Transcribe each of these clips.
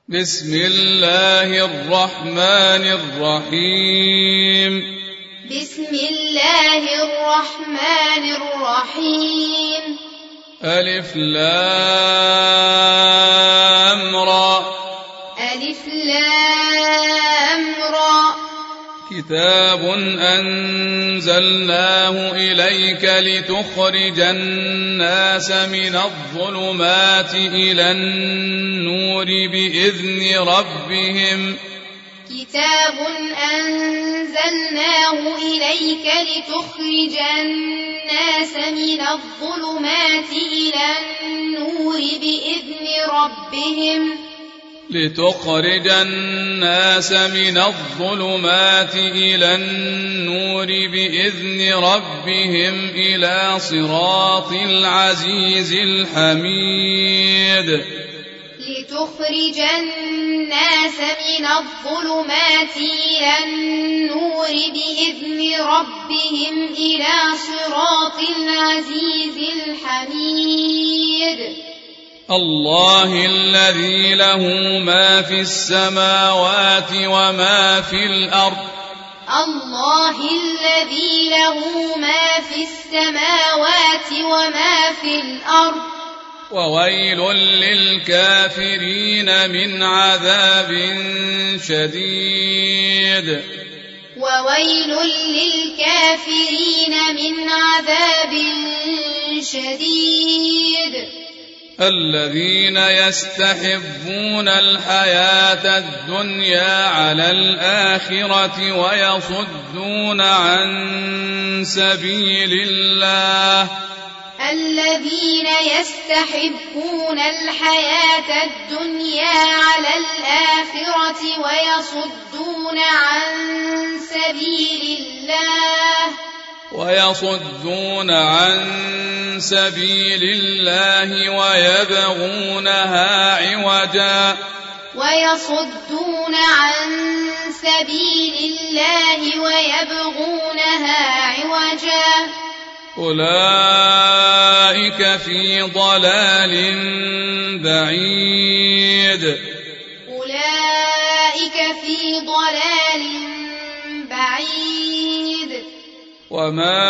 بسم الله الرحمن الرحيم. بسم الله الرحمن الرحيم. ألف لام را. ألف لام را. كتاب أنزلناه إليك لتخرج الناس من الظلمات إلى النور بإذن ربهم. كتاب أنزلناه إليك لتخرج الناس من الظلمات إلى النور بإذن ربهم. لتخرج الناس من الظلمات إلى النور بإذن ربهم إلى صراط العزيز الحميد. لتخرج الناس من الظلمات إلى النور بإذن ربهم إلى صراط العزيز الحميد. الله الذي له ما في السماوات وما في الأرض. الله الذي له ما في السماوات وما في الأرض. وويل للكافرين من عذاب شديد. وويل للكافرين من عذاب شديد. الذين يستحبون الحياة الدنيا على الآخرة ويصدون عن سبيل الله. الذين يستحبون الحياة الدنيا على الآخرة ويصدون عن سبيل الله. ويصدون عن سبيل الله ويبغونها عوجا. ويصدون عن سبيل الله ويبغونها عوجا. أولئك في ضلال بعيد. أولئك في ضلال بعيد. وما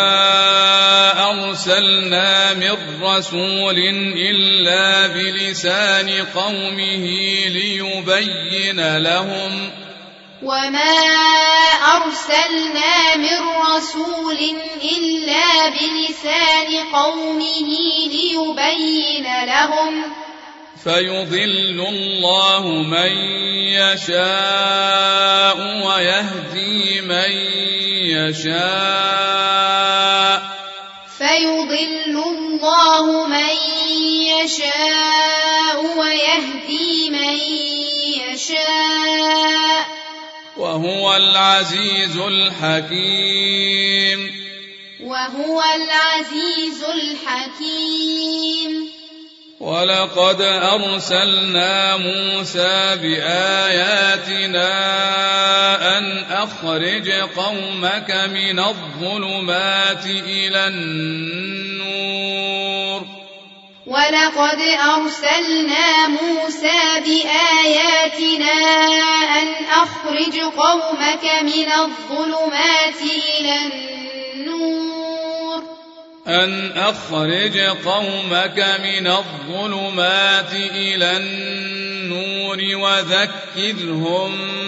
أرسلنا من رسول إلا بلسان قومه ليبين لهم. وما أرسلنا من رسول إلا بلسان قومه ليبين لهم. فيضل الله من يشاء ويهدي من يشاء. فيضل الله من يشاء ويهدي من يشاء. وهو العزيز الحكيم. وهو العزيز الحكيم. ولقد أرسلنا موسى بآياتنا أن أخرج قومك من الظلمات إلى النور. ولقد أرسلنا موسى بآياتنا أن أخرج قومك من الظلمات إلى النور. أن أخرج قومك من الظلمات إلى النور وذكرهم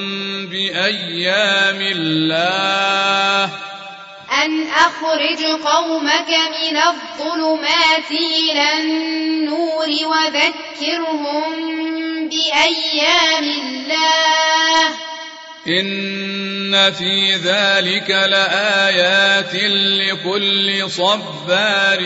بأيام الله. أن أخرج قومك من الظلمات إلى النور وذكرهم بأيام الله. إن في ذلك لآيات لكل صبار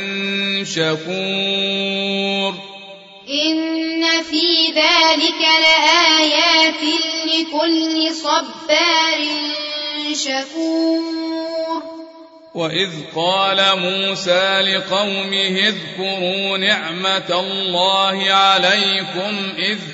شكور. إن في ذلك لآيات لكل صبار شكور. وإذ قال موسى لقومه اذكروا نعمة الله عليكم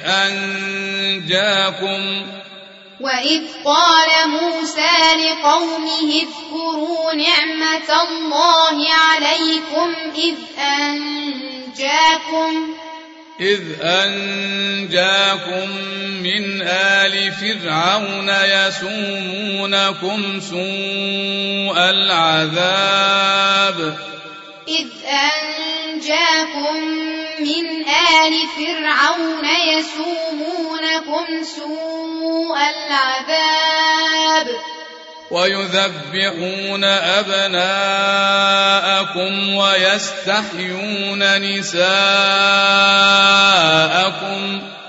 وإذ قال موسى لقومه اذكروا نعمة الله عليكم إذ أنجاكم إذ أنجاكم من آل فرعون يسومونكم سوء العذاب إذ أنجاكم من آل فرعون يسومونكم سوء العذاب ويذبحون أبناءكم ويستحيون نساءكم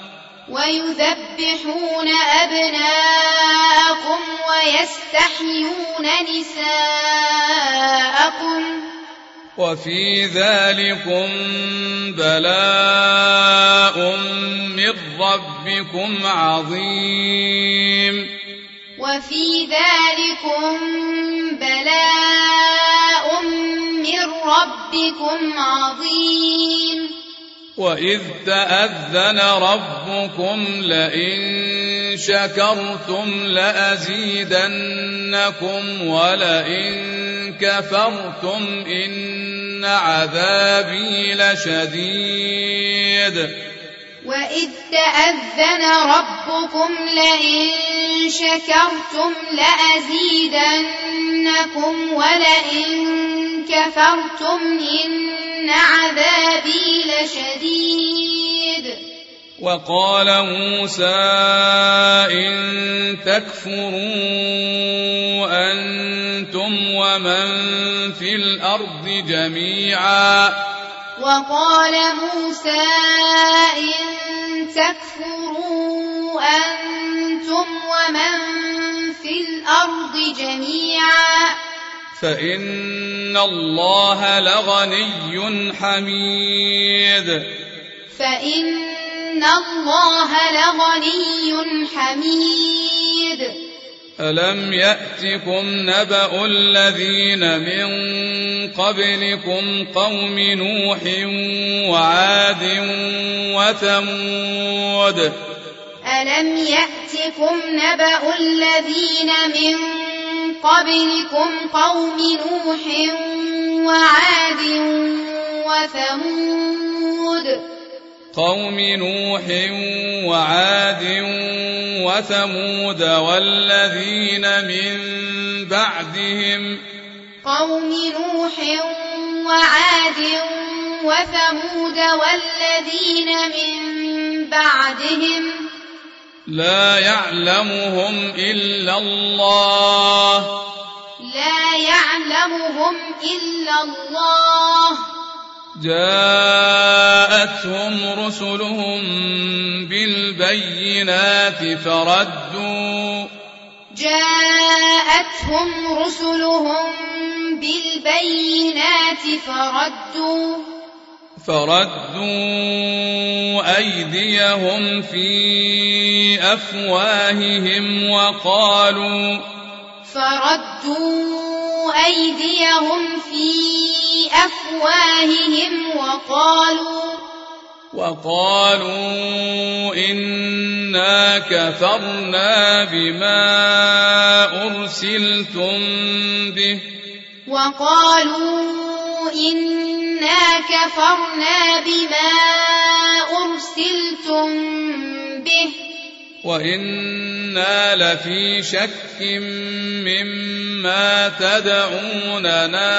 وفي ذلكم بلاء من ربكم عظيم وفي ذلكم بلاء من ربكم عظيم وإذ تأذن ربكم لئن شكرتم لأزيدنكم ولئن كفرتم إن عذابي لشديد وإذ تأذن ربكم لئن شكرتم لأزيدنكم ولئن كفرتم إن عذابي لشديد وقال موسى إن تكفروا أنتم ومن في الأرض جميعا وقال موسى إن تكفروا أنتم ومن في الأرض جميعا فإن الله لغني حميد ألم يأتكم نبأ الذين من قبلكم قوم نوح وعاد وثمود ألم يأتكم نبأ الذين من قبلكم قوم نوح وعاد وثمود والذين من بعدهم لا يعلمهم إلا الله جاءتهم رسلهم بالبينات فردوا أيديهم في أفواههم وقالوا إنا كفرنا بما أرسلتم به وإنا لفي شك مما تدعوننا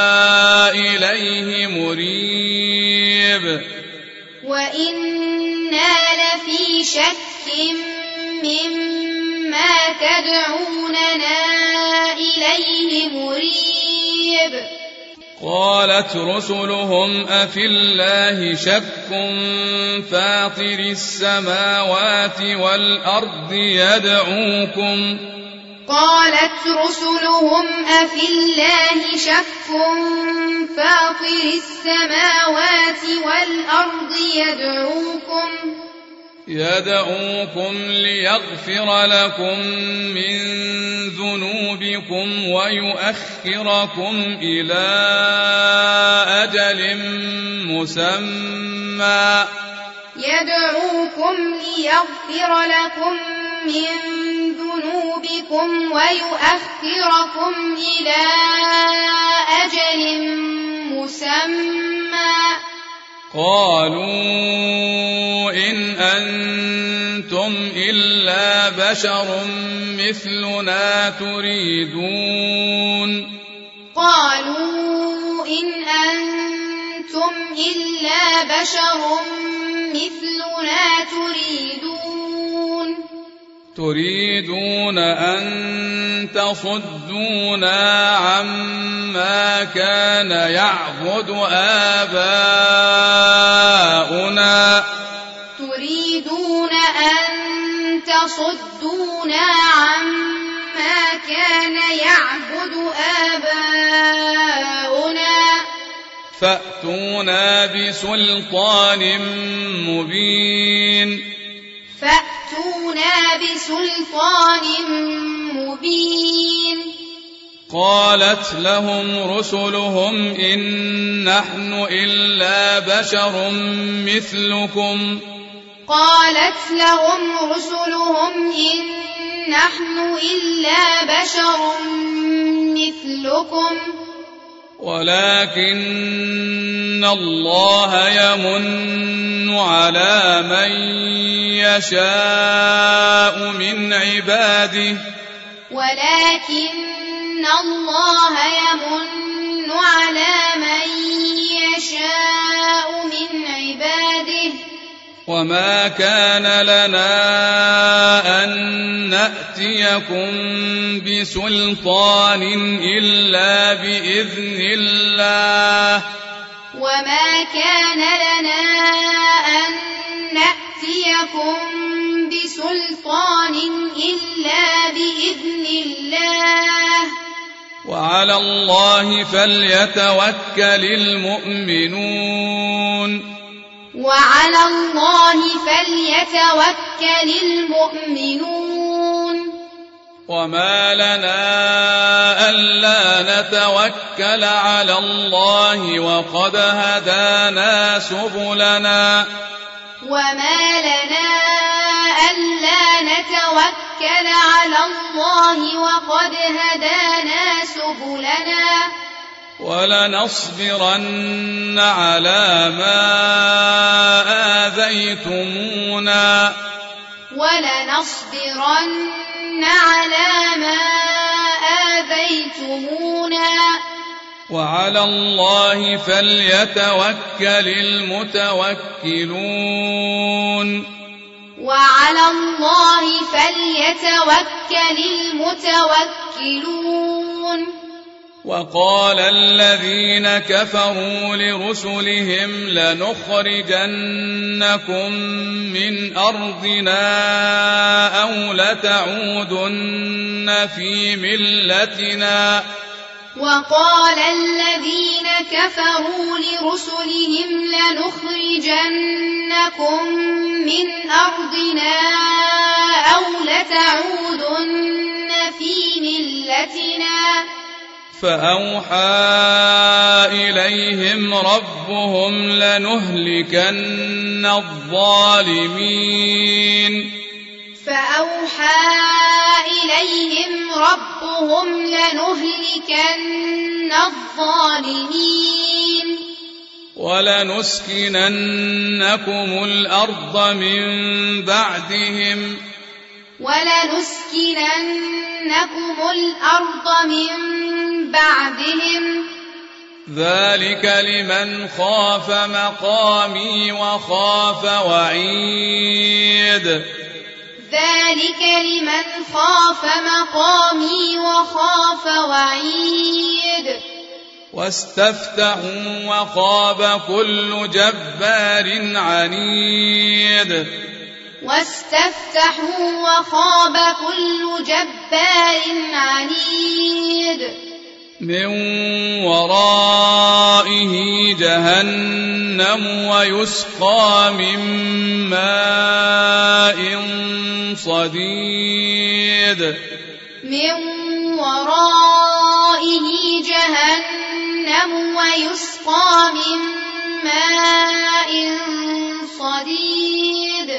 إليه مريب قالت رسلهم أفي الله شك فاطر السماوات والأرض يدعوكم ليغفر لكم من ذنوبكم ويؤخركم إلى أجل مسمى قالوا إن أنتم إلا بشر مثلنا تريدون قالوا إن أنتم إلا بشر مثلنا تريدون أن تصدونا عما كان يعبد آباؤنا تريدون أن تصدونا عما كان يعبد آباؤنا فأتونا بسلطان مبين فأتونا بسلطان مبين قالت لهم رسلهم إن نحن إلا بشر مثلكم قالت لهم رسلهم إن نحن إلا بشر مثلكم ولكن الله يمن على من يشاء من عباده ولكن الله يمن على من يشاء من عباده وما كان لنا أن نأتيكم بسلطان إلا بإذن الله وما كان لنا أن نأتيكم بسلطان إلا بإذن الله وعلى الله فليتوكل المؤمنون وعلى الله فليتوكل المؤمنون وما لنا ألا نتوكل على الله وقد هدانا سبلنا وما لنا ألا نتوكل على الله وقد هدانا سبلنا ولنصبرن على ما آذيتمونا ولنصبرن على ما آذيتمونا وعلى الله فليتوكل المتوكلون وعلى الله فليتوكل المتوكلون وقال الذين كفروا لرسلهم لنخرجنكم من أرضنا أو لتعودن في ملتنا وقال الذين كفروا لرسلهم لنخرجنكم من أرضنا أو لتعودن في ملتنا فأوحى إليهم ربهم لنهلكن الظالمين فأوحى إليهم ربهم لنهلكن الظالمين ولنسكننكم الأرض من بعدهم من بعدهم ذلك لمن خاف مقامي وخاف وعيد ذلك لمن خاف مقامي وخاف وعيد واستفتحوا وخاب كل جبار عنيد واستفتحوا وخاب كل جبار عنيد من ورائه جهنم ويسقى من ماء صديد من ورائه جهنم ويسقى من ماء صديد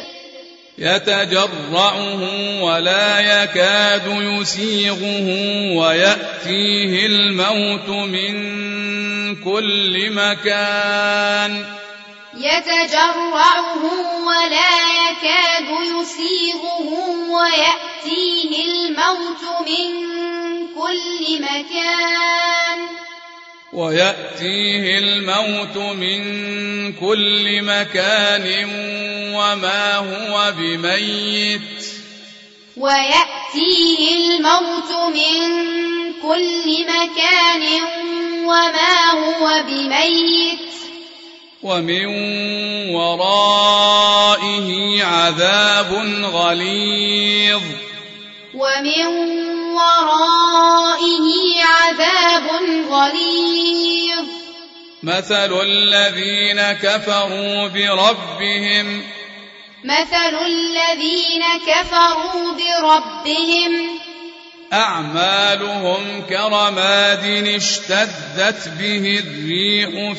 يتجرعه ولا يكاد يسيغه ويأتيه الموت من كل مكان يتجرعه ولا يكاد يسيغه ويأتيه الموت من كل مكان وما هو بميت ومن ورائه عذاب غليظ مثل الذين كفروا بربهم أعمالهم كرماد اشتدت به الريح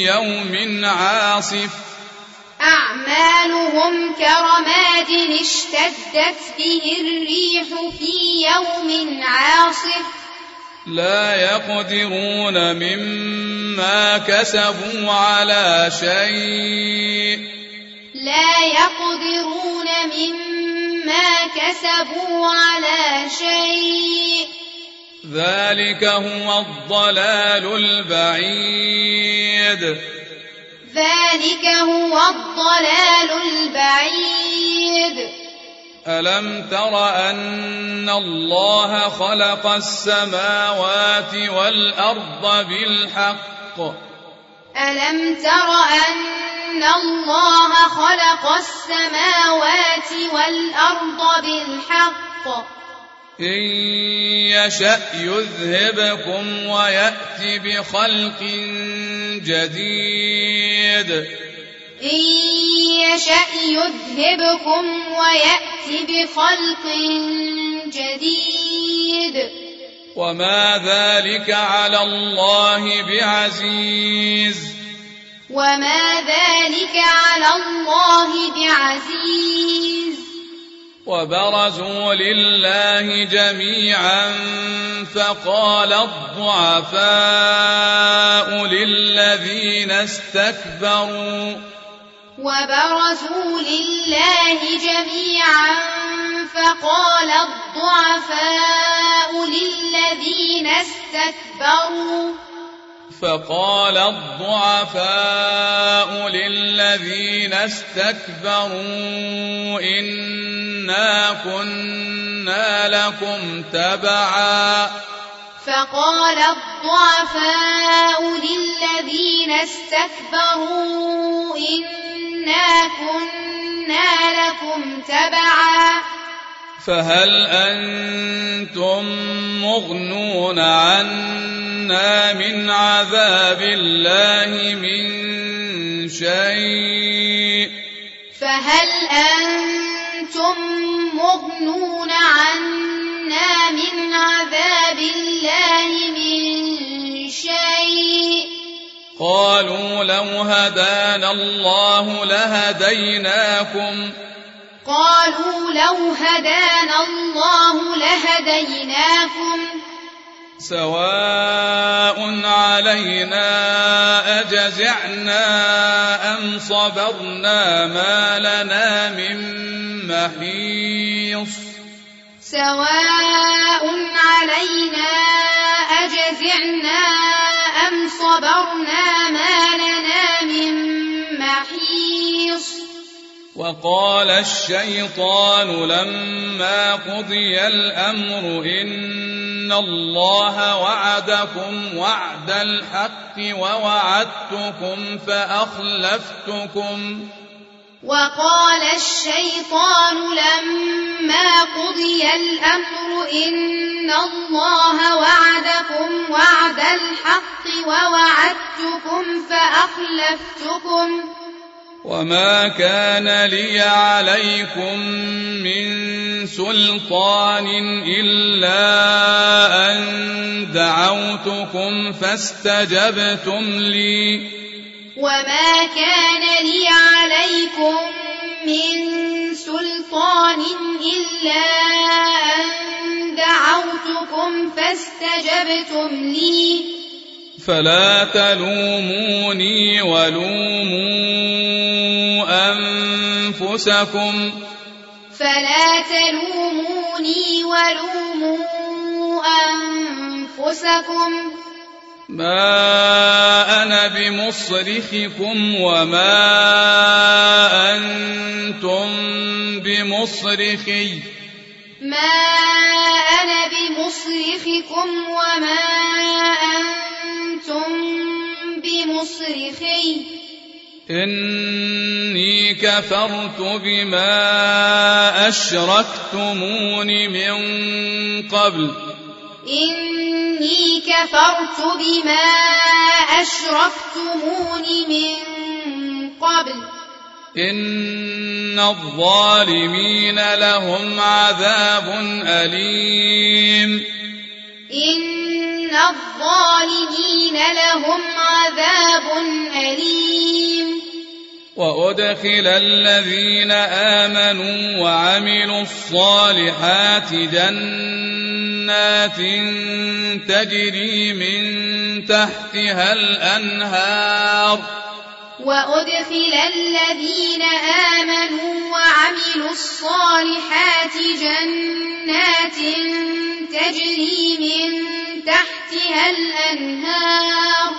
في يوم عاصف لا يقدرون مما كسبوا على شيء ذلك هو الضلال البعيد ألم تر أن الله خلق السماوات والأرض بالحق إن يشأ يذهبكم ويأت بخلق جديد وما ذلك على الله بعزيز وبرزوا لله جميعا فقال الضعفاء للذين استكبروا إنا كنا لكم تبعا فهل أنتم مغنون عنا من عذاب الله من شيء قالوا لو هدانا الله لهديناكم سواء علينا أجزعنا أم صبرنا ما لنا من محيص وقال الشيطان لما قضي الأمر إن الله وعدكم وعد الحق ووعدتكم فأخلفتكم وما كان لي عليكم من سلطان إلا أن دعوتكم فاستجبتم لي فلا تلوموني ولوموا أنفسكم فلا تلوموني ولوموا أنفسكم ما أنا بمصرخكم وما أنتم بمصرخي ما أنا بمصرخكم وما أنتم بمصرخي إني كفرت بما أشركتمون من قبل إني كفرت بما أشركتمون من قبل إن الظالمين لهم عذاب أليم إن الظالمين لهم عذاب أليم وأدخل الذين آمنوا وعملوا الصالحات جنات تجري من تحتها الأنهار وأدخل الذين آمنوا وعملوا الصالحات جنات تجري من تحتها الأنهار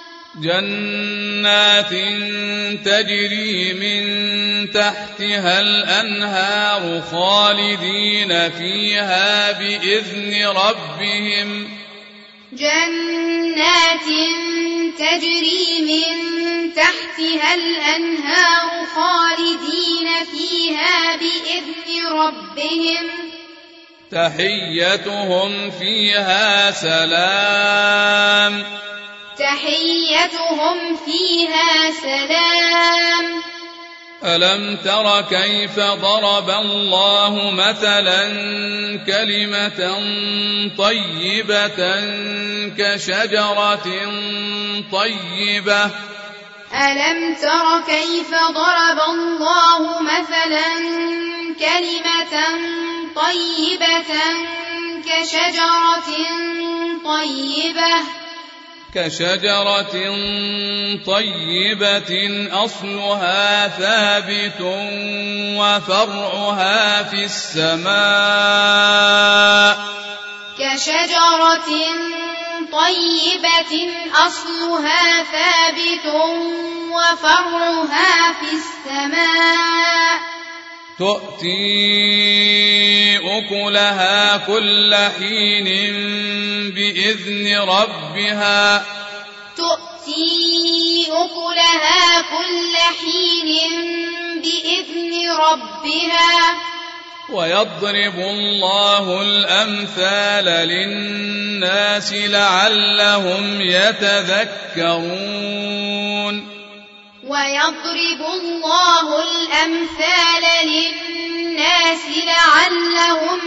جنات تجري من تحتها الأنهار خالدين فيها بإذن ربهم جنات تجري من تحتها الأنهار خالدين فيها بإذن ربهم تحيتهم فيها سلام تحيتهم فيها سلام ألم تر كيف ضرب الله مثلا كلمة طيبة كشجرة طيبة ألم تر كيف ضرب الله مثلا كلمة طيبة كشجرة طيبة أصلها ثابت وفرعها في السماء كشجرة طيبة أصلها ثابت وفرعها في السماء تؤتي أكلها كل حين بإذن ربها تؤتي أكلها كل حين بإذن ربها ويضرب الله الأمثال للناس لعلهم يتذكرون ويضرب الله الأمثال للناس لعلهم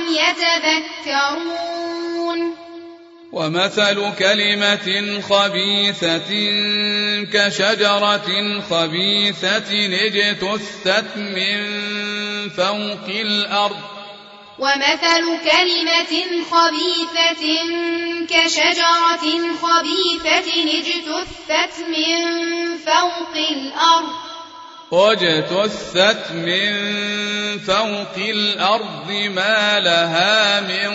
يتذكرون ومثل كلمة خبيثة كشجرة خبيثة اجتثت من فوق الأرض ومثل كلمة خبيثة كشجرة خبيثة اجتثت من فوق الأرض واجتثت من فوق الأرض ما لها من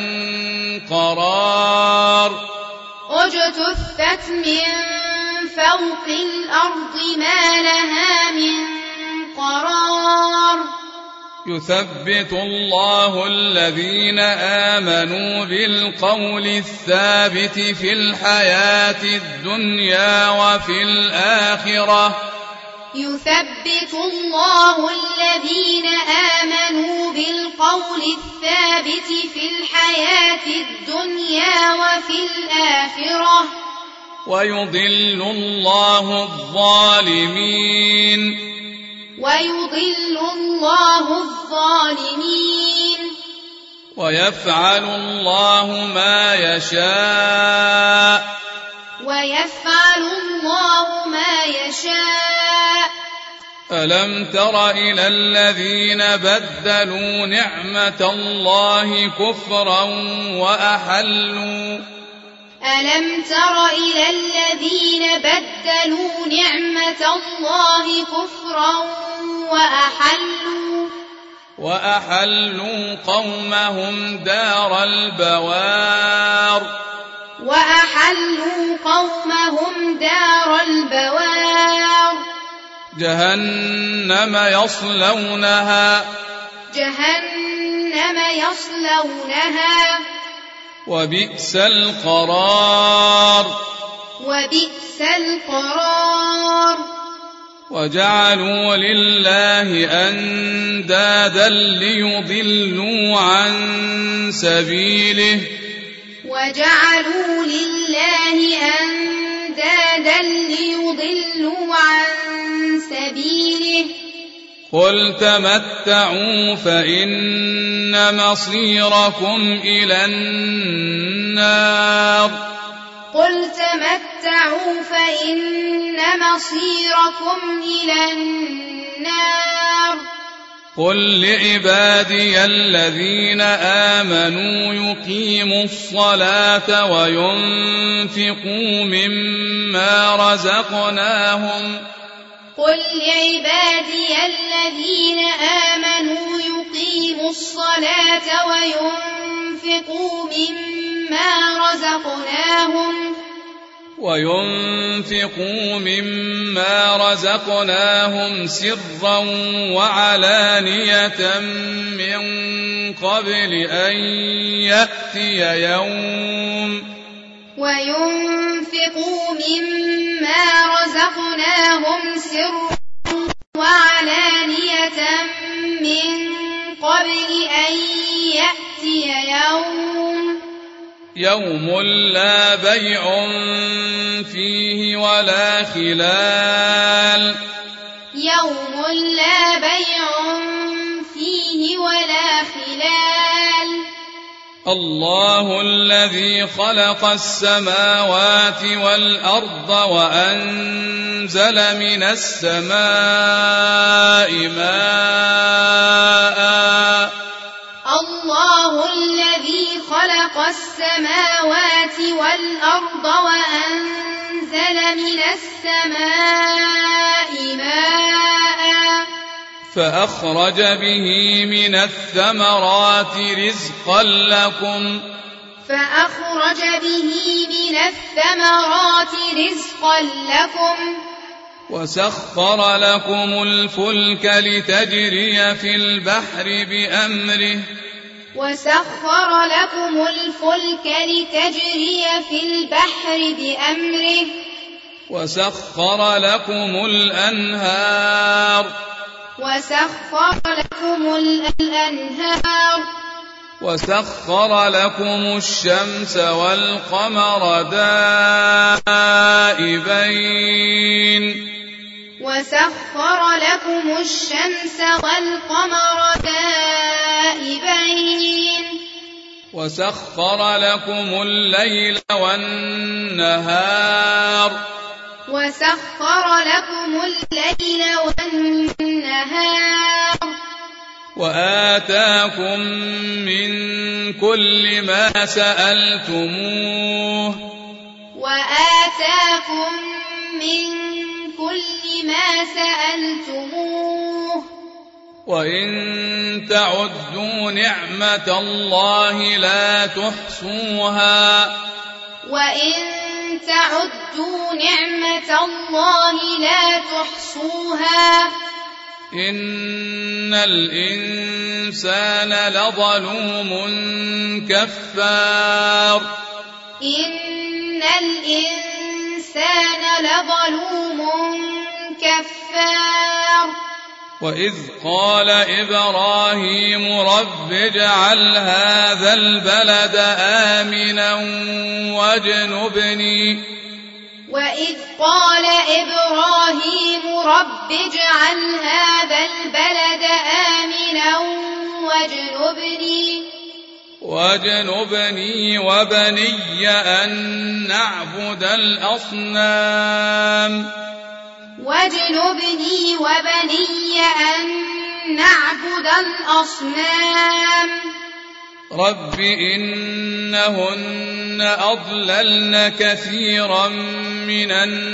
قرار واجتثت من فوق الأرض ما لها من قرار يثبت الله الذين آمنوا بالقول الثابت في الحياة الدنيا وفي الآخرة يثبت الله الذين آمنوا بالقول الثابت في الحياة الدنيا وفي الآخرة ويضل الله الظالمين ويفعل الله ما يشاء ألم تر إلى الذين بدلوا نعمة الله كفرا ألم تر إلى الذين بدلوا نعمة الله كفرا وأحلوا قومهم دار البوار جهنم يصلونها وبئس القرار وجعلوا لله أندادا ليضلوا عن سبيله قل تمتعوا فإن مصيركم إلى النار قل لعبادي الذين آمنوا يقيموا الصلاة وينفقوا مما رزقناهم سرا وعلانية من قبل أن يأتي يوم لا بيع فيه ولا خلال الله الذي خلق السماوات والأرض وأنزل من السماء ماء فأخرج به من الثمرات رزقا لكم وسخر لكم الفلك لتجري في البحر بأمره وسخر لكم الأنهار وسخر لكم الشمس والقمر دائبين وسخر لكم الليل والنهار وآتاكم من كل ما سألتموه وإن تعدوا نعمة الله لا تحصوها إن الإنسان لظلوم كفار وإذ قال إبراهيم رب اجعل هذا البلد آمنا واجنبني وبني أن نعبد الأصنام رب إنهن أضللن كثيرا من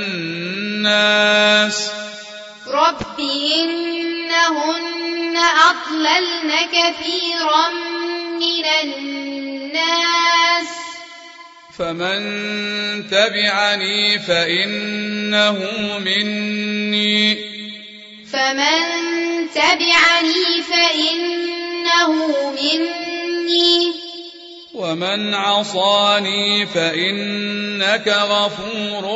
الناس رب إنهن أضللن كثيرا من الناس فمن تبعني فإنه مني ومن عصاني فإنك غفور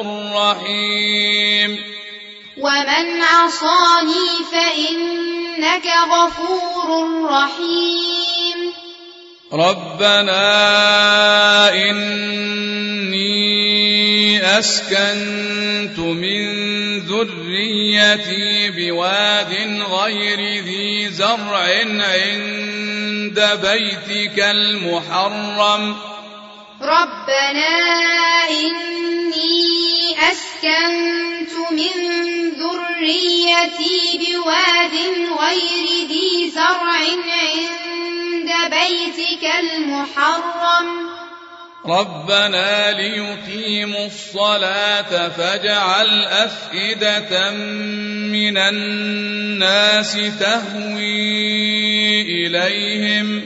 رحيم ربنا إني أسكنت من ذريتي بواد غير ذي زرع عند بيتك المحرم ربنا ليقيموا الصلاة فاجعل أفئدة من الناس تهوي إليهم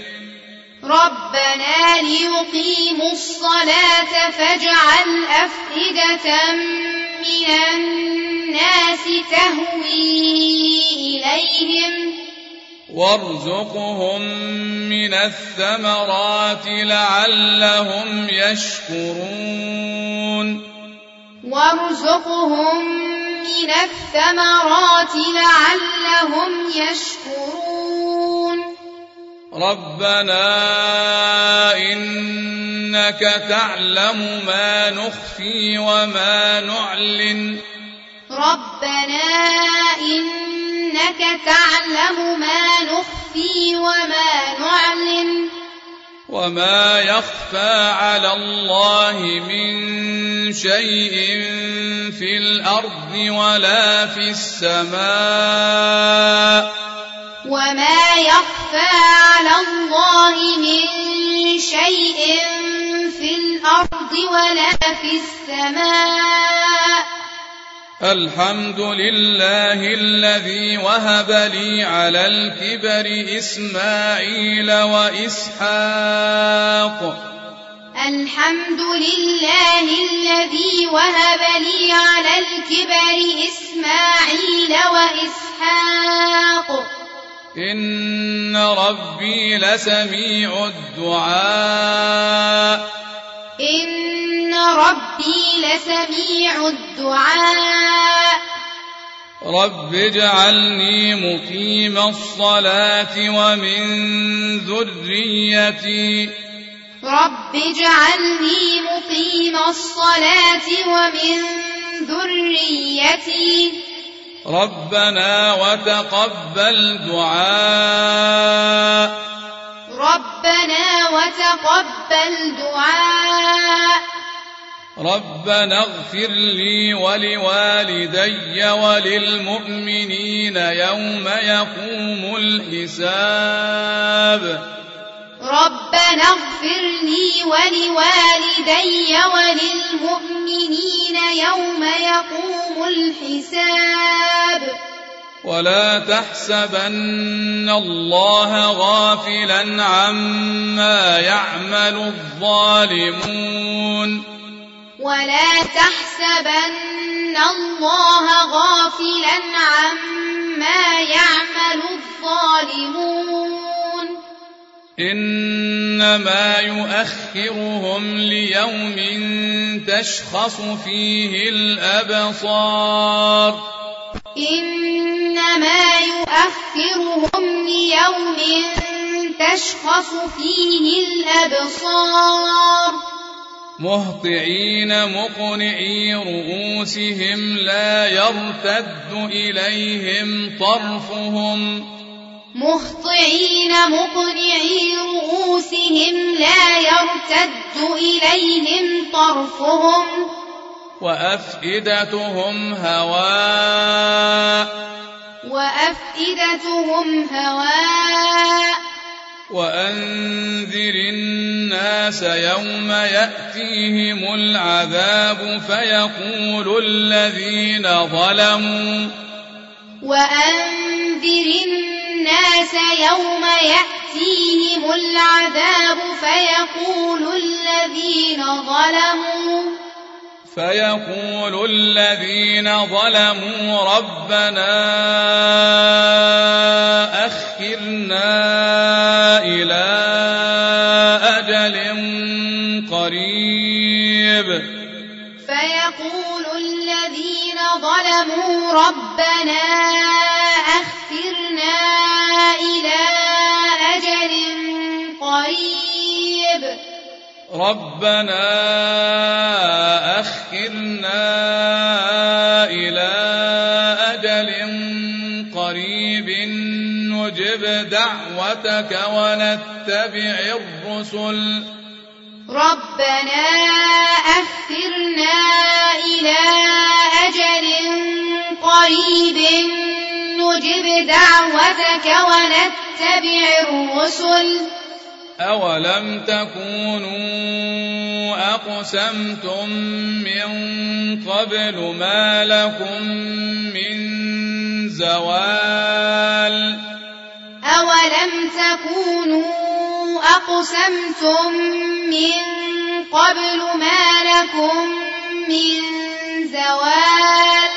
وارزقهم من الثمرات لعلهم يشكرون ربنا إنك تعلم ما نخفي وما نعلن وما يخفى على الله من شيء في الأرض ولا في السماء الحمد لله الذي وهب لي على الكبر إسماعيل وإسحاق إن ربي لسميع الدعاء رب اجعلني مقيم الصلاة ومن ذريتي ربنا وتقبل دعاء ربنا اغفر لي ولوالدي وللمؤمنين يوم يقوم الحساب ولا تحسبن الله غافلا عما يعمل الظالمون إنما يؤخرهم ليوم تشخص فيه الأبصار مهطعين مقنعي رؤوسهم لا يرتد إليهم طرفهم وأفئدتهم هواء وأنذر الناس يوم يأتيهم العذاب فيقول الذين ظلموا وأنذر الناس يوم يأتيهم العذاب فيقول الذين ظلموا ربنا أخرنا إلى أجل قريب فيقول الذين ظلموا ربنا أخرنا إلى أجل قريب ربنا أخرنا إلى أجل قريب نجب دعوتك ونتبع الرسل ربنا أخرنا إلى أجل قريب نجب دعوتك ونتبع الرسل أولم تكونوا أقسمتم من قبل ما لكم من زوال أولم تكونوا أقسمتم من قبل ما لكم من زوال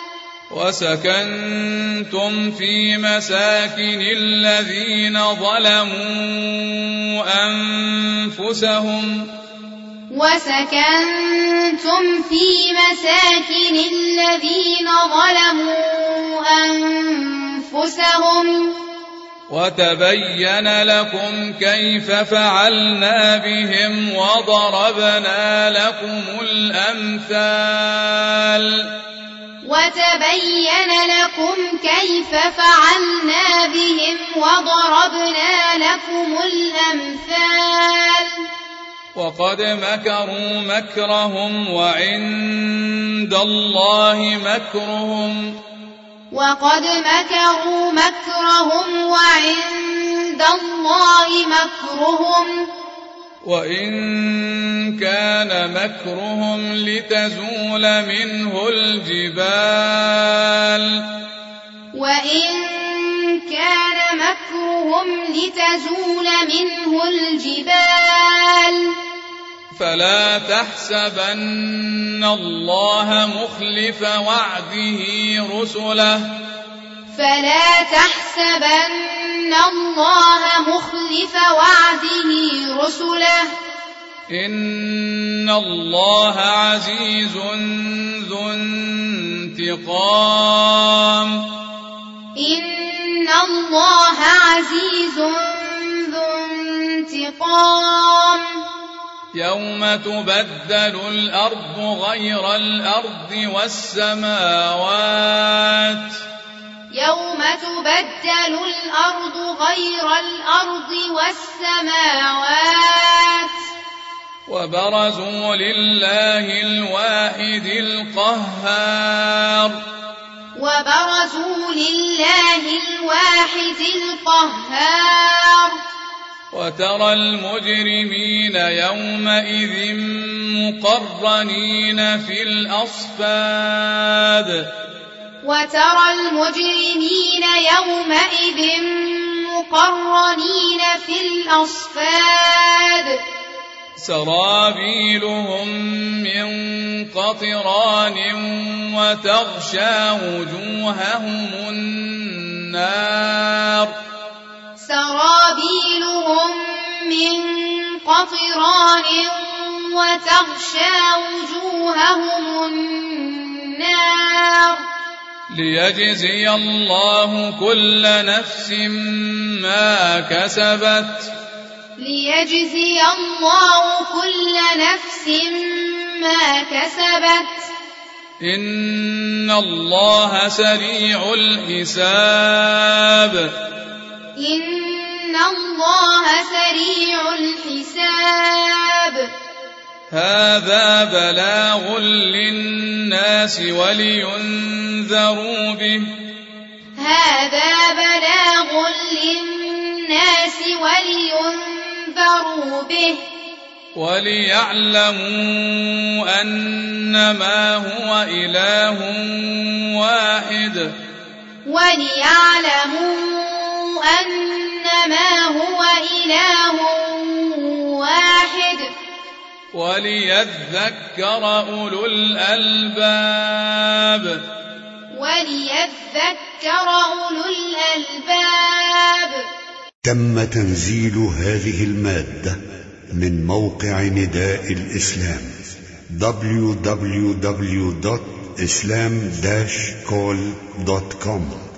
وسكنتم في مساكن الذين ظلموا أنفسهم وتبين لكم كيف فعلنا بهم وضربنا لكم الأمثال وقد مكروا مكرهم وعند الله مكرهم وإن كان مكرهم لتزول منه الجبال فلا تحسبن الله مخلف وعده رسله إن الله عزيز ذو انتقام يوم تبدل الأرض غير الأرض والسماوات وبرزوا لله الواحد القهار وترى المجرمين يومئذ مقرنين في الأصفاد سرابيلهم من قطران وتغشى وجوههم النار ليجزي الله كل نفس ما كسبت إن الله سريع الحساب هذا بلاغ للناس ولينذروا به ولينذروا به وليعلموا أنما هو إله واحد وليذكر أولو الألباب تم تنزيل هذه المادة من موقع نداء الإسلام www.islam-call.com